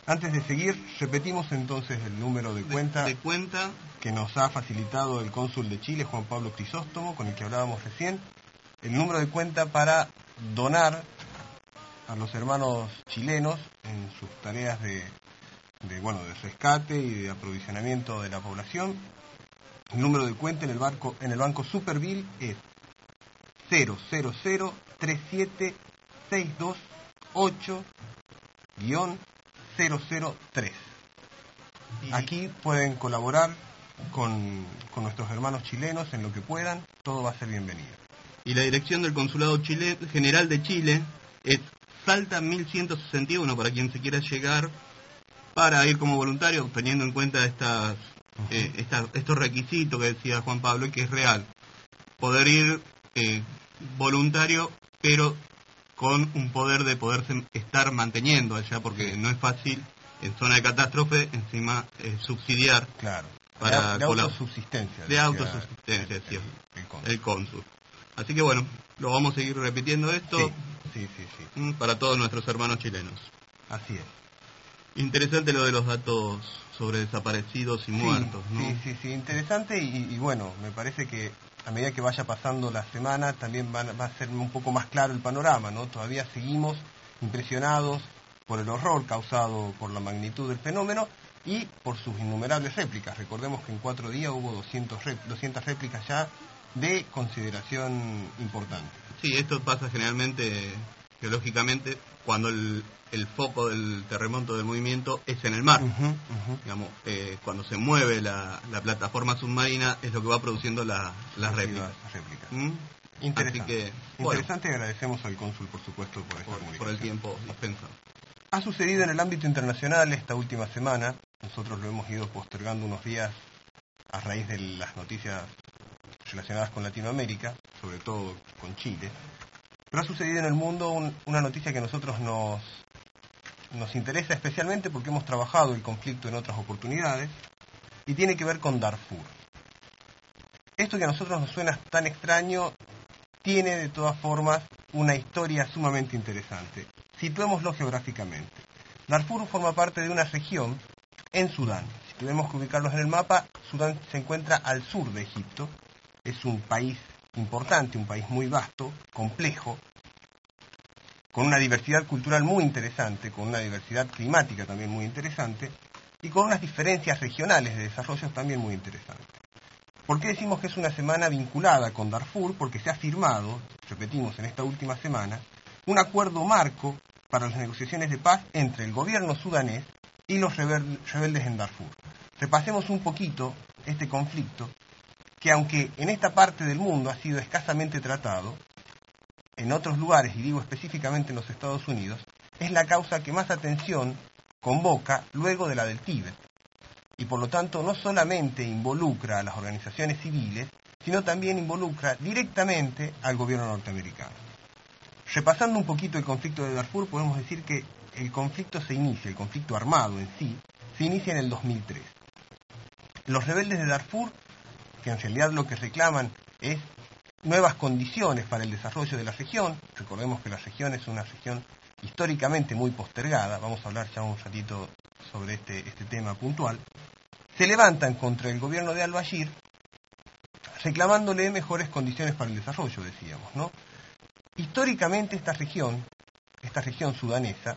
Antes de seguir, repetimos entonces el número de cuenta que nos ha facilitado el cónsul de Chile, Juan Pablo Crisóstomo, con el que hablábamos recién. El número de cuenta para donar a los hermanos chilenos en sus tareas de rescate y de aprovisionamiento de la población. El número de cuenta en el banco Superville es 000-37628-003. Aquí pueden colaborar con nuestros hermanos chilenos en lo que puedan, todo va a ser bienvenido. Y la dirección del Consulado General de Chile es Salta 1161, para quien se quiera llegar para ir como voluntario, teniendo en cuenta estos requisitos que decía Juan Pablo, y que es real. Poder ir voluntario, pero con un poder de poderse estar manteniendo allá, porque no es fácil en zona de catástrofe encima subsidiar. Claro, para de autosubsistencia. De autosubsistencia, decía el cónsul. Así que bueno, lo vamos a seguir repitiendo esto sí. Para todos nuestros hermanos chilenos. Así es. Interesante lo de los datos sobre desaparecidos y muertos, ¿no? Sí, interesante y bueno, me parece que a medida que vaya pasando la semana también va a ser un poco más claro el panorama, ¿no? Todavía seguimos impresionados por el horror causado por la magnitud del fenómeno y por sus innumerables réplicas. Recordemos que en 4 días hubo 200 réplicas ya de consideración importante. Sí, esto pasa generalmente, geológicamente, cuando el foco del terremoto del movimiento es en el mar. Digamos, cuando se mueve la plataforma submarina es lo que va produciendo las réplicas. Interesante. Así que, interesante, agradecemos al cónsul, por supuesto, por esta comunicación. Por el tiempo dispensado. Ha sucedido en el ámbito internacional esta última semana. Nosotros lo hemos ido postergando unos días a raíz de las noticias relacionadas con Latinoamérica, sobre todo con Chile. Pero ha sucedido en el mundo una noticia que a nosotros nos interesa especialmente porque hemos trabajado el conflicto en otras oportunidades y tiene que ver con Darfur. Esto que a nosotros nos suena tan extraño tiene de todas formas una historia sumamente interesante. Situémoslo geográficamente. Darfur forma parte de una región en Sudán. Si tenemos que ubicarlos en el mapa, Sudán se encuentra al sur de Egipto. Es un país importante, un país muy vasto, complejo, con una diversidad cultural muy interesante, con una diversidad climática también muy interesante, y con unas diferencias regionales de desarrollo también muy interesantes. ¿Por qué decimos que es una semana vinculada con Darfur? Porque se ha firmado, repetimos, en esta última semana, un acuerdo marco para las negociaciones de paz entre el gobierno sudanés y los rebeldes en Darfur. Repasemos un poquito este conflicto, que aunque en esta parte del mundo ha sido escasamente tratado, en otros lugares, y digo específicamente en los Estados Unidos, es la causa que más atención convoca luego de la del Tíbet. Y por lo tanto no solamente involucra a las organizaciones civiles, sino también involucra directamente al gobierno norteamericano. Repasando un poquito el conflicto de Darfur, podemos decir que el conflicto armado en sí, se inicia en el 2003. Los rebeldes de Darfur, que en realidad lo que reclaman es nuevas condiciones para el desarrollo de la región. Recordemos que la región es una región históricamente muy postergada, vamos a hablar ya un ratito sobre este tema puntual. Se levantan contra el gobierno de al-Bashir reclamándole mejores condiciones para el desarrollo, decíamos, ¿no? Históricamente esta región sudanesa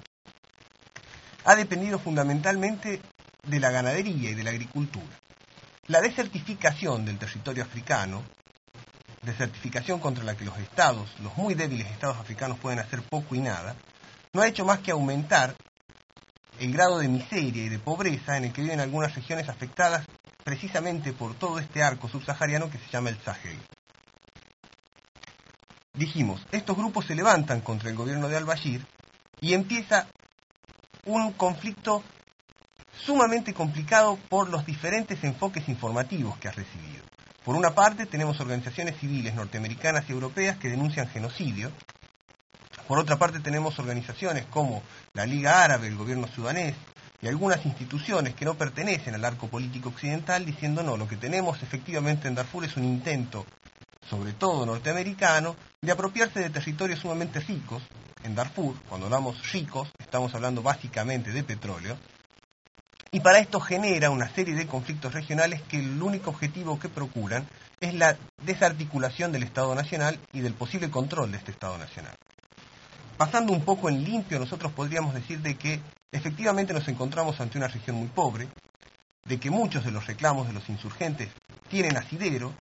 ha dependido fundamentalmente de la ganadería y de la agricultura. La desertificación del territorio africano, desertificación contra la que los muy débiles estados africanos pueden hacer poco y nada, no ha hecho más que aumentar el grado de miseria y de pobreza en el que viven algunas regiones afectadas precisamente por todo este arco subsahariano que se llama el Sahel. Dijimos, estos grupos se levantan contra el gobierno de al-Bashir y empieza un conflicto sumamente complicado por los diferentes enfoques informativos que ha recibido. Por una parte tenemos organizaciones civiles norteamericanas y europeas que denuncian genocidio. Por otra parte tenemos organizaciones como la Liga Árabe, el gobierno sudanés y algunas instituciones que no pertenecen al arco político occidental diciendo no, lo que tenemos efectivamente en Darfur es un intento, sobre todo norteamericano, de apropiarse de territorios sumamente ricos. En Darfur, cuando hablamos ricos, estamos hablando básicamente de petróleo, y para esto genera una serie de conflictos regionales que el único objetivo que procuran es la desarticulación del Estado Nacional y del posible control de este Estado Nacional. Pasando un poco en limpio, nosotros podríamos decir de que efectivamente nos encontramos ante una región muy pobre, de que muchos de los reclamos de los insurgentes tienen asidero,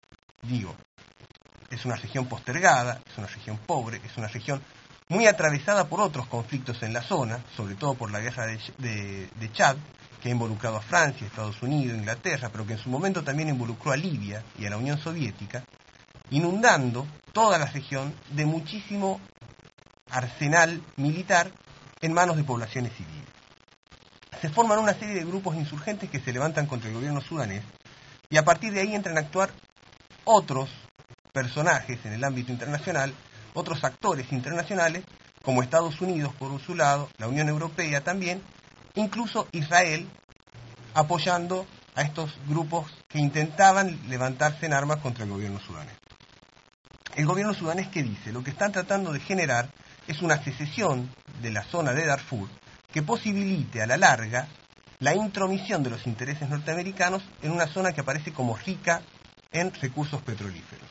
es una región postergada, es una región pobre, es una región muy atravesada por otros conflictos en la zona, sobre todo por la guerra de Chad, que ha involucrado a Francia, Estados Unidos, Inglaterra, pero que en su momento también involucró a Libia y a la Unión Soviética, inundando toda la región de muchísimo arsenal militar en manos de poblaciones civiles. Se forman una serie de grupos insurgentes que se levantan contra el gobierno sudanés y a partir de ahí entran a actuar otros personajes en el ámbito internacional, otros actores internacionales, como Estados Unidos por su lado, la Unión Europea también, incluso Israel, apoyando a estos grupos que intentaban levantarse en armas contra el gobierno sudanés. El gobierno sudanés, ¿qué dice? Lo que están tratando de generar es una secesión de la zona de Darfur que posibilite a la larga la intromisión de los intereses norteamericanos en una zona que aparece como rica en recursos petrolíferos.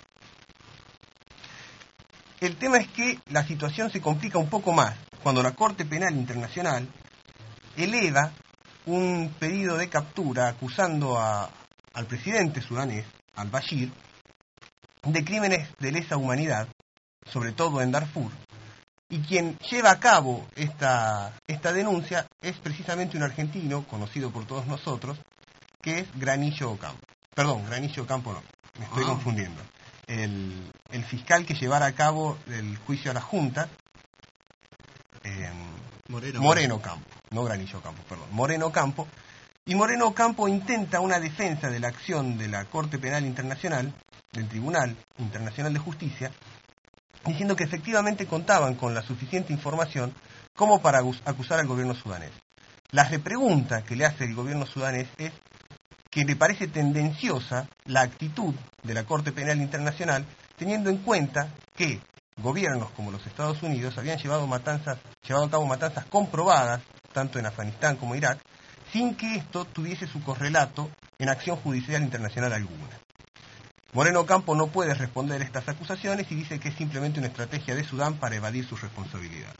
El tema es que la situación se complica un poco más cuando la Corte Penal Internacional eleva un pedido de captura acusando al presidente sudanés, al-Bashir, de crímenes de lesa humanidad, sobre todo en Darfur, y quien lleva a cabo esta denuncia es precisamente un argentino, conocido por todos nosotros, que es Granillo Ocampo. Perdón, Granillo Ocampo no, me estoy confundiendo. El fiscal que llevara a cabo el juicio a la Junta, Moreno Ocampo, no Granillo Ocampo, perdón, Moreno Ocampo, y Moreno Ocampo intenta una defensa de la acción de la Corte Penal Internacional, del Tribunal Internacional de Justicia, diciendo que efectivamente contaban con la suficiente información como para acusar al gobierno sudanés. La repregunta que le hace el gobierno sudanés es que le parece tendenciosa la actitud de la Corte Penal Internacional, teniendo en cuenta que gobiernos como los Estados Unidos habían llevado a cabo matanzas comprobadas, tanto en Afganistán como Irak, sin que esto tuviese su correlato en acción judicial internacional alguna. Moreno Ocampo no puede responder estas acusaciones y dice que es simplemente una estrategia de Sudán para evadir sus responsabilidades.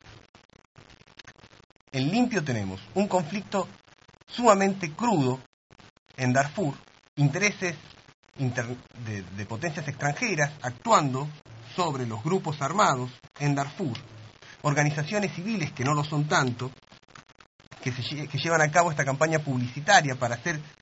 En limpio tenemos un conflicto sumamente crudo en Darfur, intereses de potencias extranjeras actuando sobre los grupos armados en Darfur, organizaciones civiles que no lo son tanto, que llevan a cabo esta campaña publicitaria para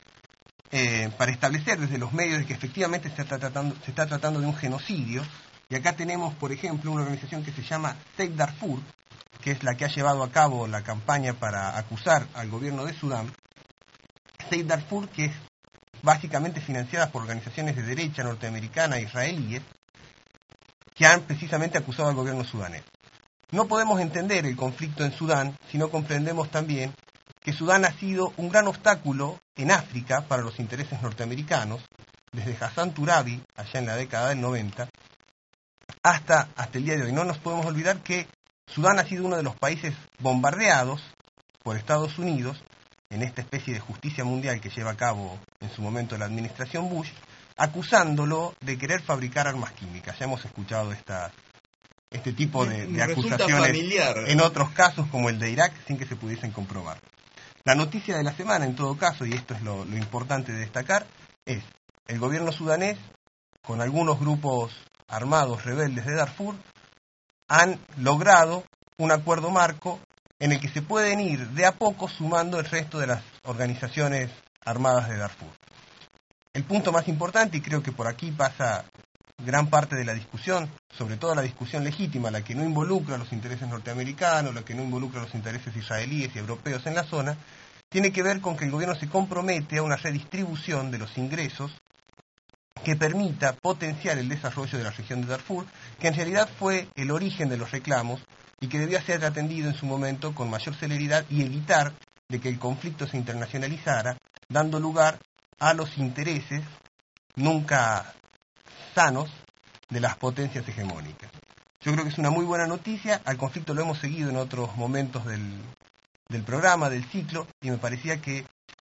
establecer desde los medios de que efectivamente se está tratando de un genocidio. Y acá tenemos, por ejemplo, una organización que se llama Save Darfur, que es la que ha llevado a cabo la campaña para acusar al gobierno de Sudán. Save Darfur, que es básicamente financiada por organizaciones de derecha norteamericana e israelíes, que han precisamente acusado al gobierno sudanés. No podemos entender el conflicto en Sudán si no comprendemos también que Sudán ha sido un gran obstáculo en África para los intereses norteamericanos, desde Hassan Turabi, allá en la década del 90, hasta el día de hoy. No nos podemos olvidar que Sudán ha sido uno de los países bombardeados por Estados Unidos en esta especie de justicia mundial que lleva a cabo en su momento la administración Bush, acusándolo de querer fabricar armas químicas. Ya hemos escuchado este tipo de acusaciones en otros casos como el de Irak sin que se pudiesen comprobar. La noticia de la semana, en todo caso, y esto es lo importante de destacar, es el gobierno sudanés, con algunos grupos armados rebeldes de Darfur, han logrado un acuerdo marco en el que se pueden ir de a poco sumando el resto de las organizaciones armadas de Darfur. El punto más importante, y creo que por aquí pasa gran parte de la discusión, sobre todo la discusión legítima, la que no involucra los intereses norteamericanos, la que no involucra los intereses israelíes y europeos en la zona, tiene que ver con que el gobierno se compromete a una redistribución de los ingresos que permita potenciar el desarrollo de la región de Darfur, que en realidad fue el origen de los reclamos y que debía ser atendido en su momento con mayor celeridad y evitar de que el conflicto se internacionalizara, dando lugar a los intereses nunca sanos de las potencias hegemónicas. Yo creo que es una muy buena noticia. Al conflicto lo hemos seguido en otros momentos del programa, del ciclo, y me parecía que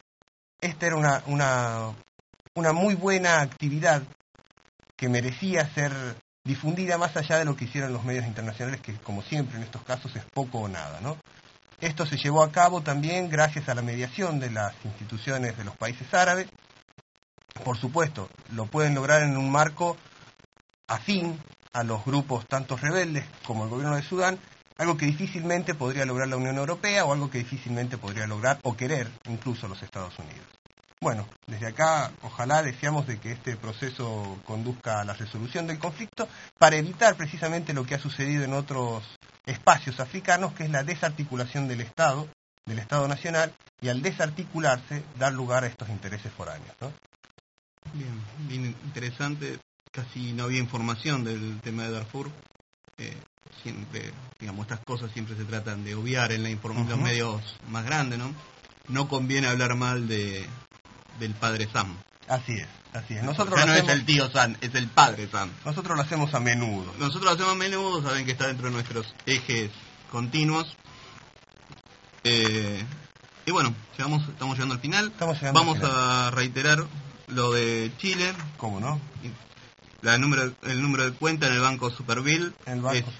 esta era una muy buena actividad que merecía ser difundida más allá de lo que hicieron los medios internacionales, que como siempre en estos casos es poco o nada, ¿no? Esto se llevó a cabo también gracias a la mediación de las instituciones de los países árabes. Por supuesto, lo pueden lograr en un marco afín a los grupos tanto rebeldes como el gobierno de Sudán, algo que difícilmente podría lograr la Unión Europea o algo que difícilmente podría lograr o querer incluso los Estados Unidos. Bueno, desde acá ojalá deseamos de que este proceso conduzca a la resolución del conflicto para evitar precisamente lo que ha sucedido en otros espacios africanos, que es la desarticulación del Estado nacional, y al desarticularse dar lugar a estos intereses foráneos, ¿no? Bien interesante. Casi no había información del tema de Darfur. Siempre, digamos, estas cosas siempre se tratan de obviar en los medios más grandes, ¿no? No conviene hablar mal del padre Sam. Así es. Nosotros no es el tío Sam, es el padre Sam. Nosotros lo hacemos a menudo. Saben que está dentro de nuestros ejes continuos. Y bueno, estamos llegando al final. Vamos a reiterar lo de Chile. ¿Cómo no? El número de cuenta en el Banco Superville es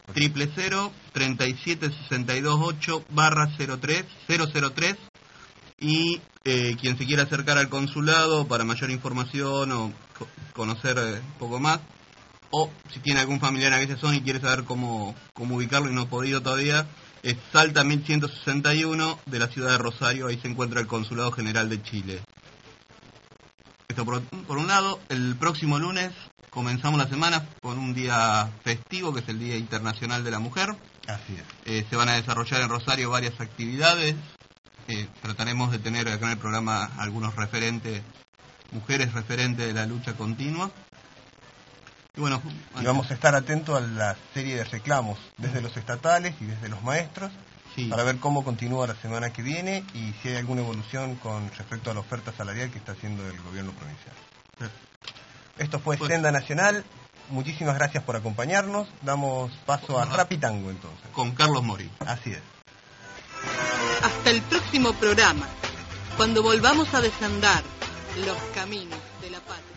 000-37628/003 y quien se quiera acercar al consulado para mayor información o conocer un poco más, o si tiene algún familiar en aquella zona y quiere saber cómo ubicarlo y no ha podido todavía, es Salta 1161 de la ciudad de Rosario. Ahí se encuentra el Consulado General de Chile. Esto por un lado. El próximo lunes comenzamos la semana con un día festivo, que es el Día Internacional de la Mujer. Así es. Se van a desarrollar en Rosario varias actividades. Trataremos de tener acá en el programa algunos mujeres referentes de la lucha continua. Y bueno, vamos a estar atentos a la serie de reclamos desde los estatales y desde los maestros, sí, para ver cómo continúa la semana que viene y si hay alguna evolución con respecto a la oferta salarial que está haciendo el gobierno provincial. Esto fue Senda Nacional. Muchísimas gracias por acompañarnos. Damos paso a Rapitango entonces. Con Carlos Mori. Así es. Hasta el próximo programa, cuando volvamos a desandar los caminos de la patria.